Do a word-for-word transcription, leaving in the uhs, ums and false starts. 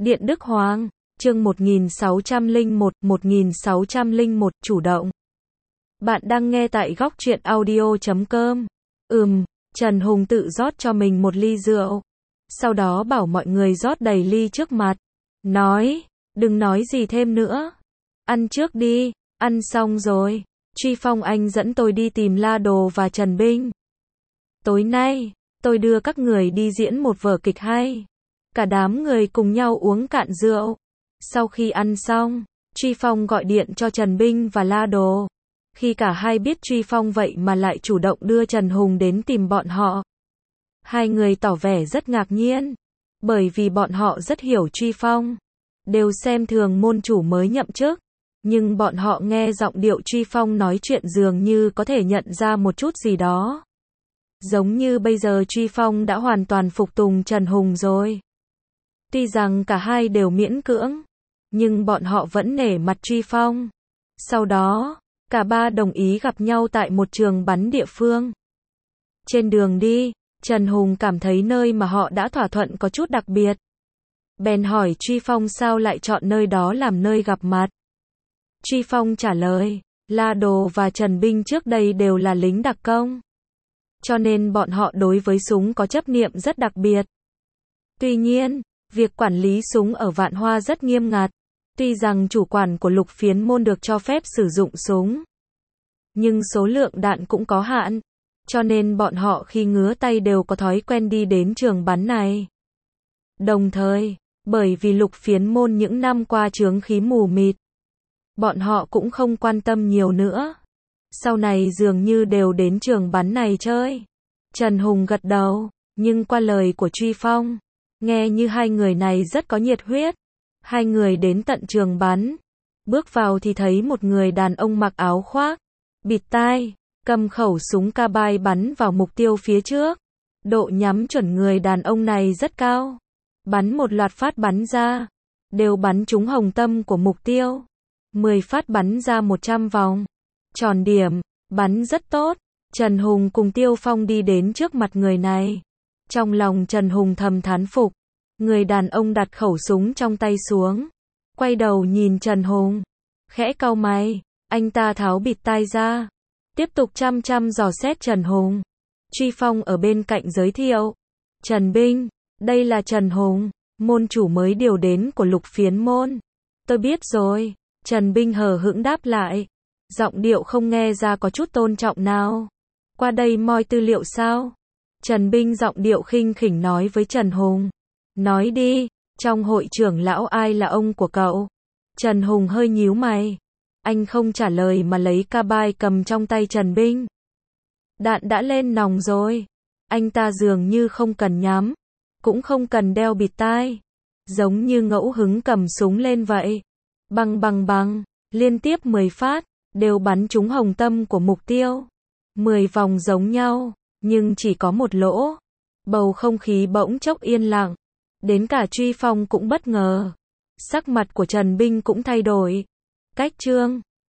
Điện Đức Hoàng, chương một nghìn sáu trăm lẻ một, một nghìn sáu trăm lẻ một, chủ động. Bạn đang nghe tại góc truyện audio chấm com. Ừm, Trần Hùng tự rót cho mình một ly rượu. Sau đó bảo mọi người rót đầy ly trước mặt. Nói, đừng nói gì thêm nữa. Ăn trước đi, ăn xong rồi. Truy Phong anh dẫn tôi đi tìm La Đồ và Trần Binh. Tối nay, tôi đưa các người đi diễn một vở kịch hay. Cả đám người cùng nhau uống cạn rượu. Sau khi ăn xong, Truy Phong gọi điện cho Trần Binh và La Đồ. Khi cả hai biết Truy Phong vậy mà lại chủ động đưa Trần Hùng đến tìm bọn họ, hai người tỏ vẻ rất ngạc nhiên. Bởi vì bọn họ rất hiểu Truy Phong, đều xem thường môn chủ mới nhậm chức. Nhưng bọn họ nghe giọng điệu Truy Phong nói chuyện dường như có thể nhận ra một chút gì đó. Giống như bây giờ Truy Phong đã hoàn toàn phục tùng Trần Hùng rồi. Tuy rằng cả hai đều miễn cưỡng, nhưng bọn họ vẫn nể mặt Truy Phong. Sau đó, cả ba đồng ý gặp nhau tại một trường bắn địa phương. Trên đường đi, Trần Hùng cảm thấy nơi mà họ đã thỏa thuận có chút đặc biệt. Bèn hỏi Truy Phong sao lại chọn nơi đó làm nơi gặp mặt. Truy Phong trả lời, La Đồ và Trần Binh trước đây đều là lính đặc công, cho nên bọn họ đối với súng có chấp niệm rất đặc biệt. Tuy nhiên, việc quản lý súng ở Vạn Hoa rất nghiêm ngặt. Tuy rằng chủ quản của Lục Phiến Môn được cho phép sử dụng súng, nhưng số lượng đạn cũng có hạn, cho nên bọn họ khi ngứa tay đều có thói quen đi đến trường bắn này. Đồng thời, bởi vì Lục Phiến Môn những năm qua chướng khí mù mịt, bọn họ cũng không quan tâm nhiều nữa. Sau này dường như đều đến trường bắn này chơi. Trần Hùng gật đầu, nhưng qua lời của Truy Phong, nghe như hai người này rất có nhiệt huyết. Hai người đến tận trường bắn. Bước vào thì thấy một người đàn ông mặc áo khoác, bịt tai, cầm khẩu súng carbine bắn vào mục tiêu phía trước. Độ nhắm chuẩn người đàn ông này rất cao. Bắn một loạt phát bắn ra, đều bắn trúng hồng tâm của mục tiêu. mười phát bắn ra một trăm vòng. Tròn điểm, bắn rất tốt. Trần Hùng cùng Tiêu Phong đi đến trước mặt người này. Trong lòng Trần Hùng thầm thán phục. Người đàn ông đặt khẩu súng trong tay xuống, quay đầu nhìn Trần Hùng, khẽ cau mày. Anh ta tháo bịt tai ra, tiếp tục chăm chăm dò xét Trần Hùng. Truy Phong ở bên cạnh giới thiệu, Trần Binh, đây là Trần Hùng, môn chủ mới điều đến của Lục Phiến Môn. Tôi biết rồi. Trần Binh hờ hững đáp lại, giọng điệu không nghe ra có chút tôn trọng nào. Qua đây moi tư liệu sao? Trần Binh giọng điệu khinh khỉnh nói với Trần Hùng. Nói đi, trong hội trưởng lão ai là ông của cậu? Trần Hùng hơi nhíu mày. Anh không trả lời mà lấy carbine cầm trong tay Trần Binh. Đạn đã lên nòng rồi. Anh ta dường như không cần nhắm, cũng không cần đeo bịt tai. Giống như ngẫu hứng cầm súng lên vậy. Bằng bằng bằng, liên tiếp mười phát, đều bắn trúng hồng tâm của mục tiêu. mười vòng giống nhau, nhưng chỉ có một lỗ. Bầu không khí bỗng chốc yên lặng. Đến cả Truy Phong cũng bất ngờ. Sắc mặt của Trần Binh cũng thay đổi. Cách trương,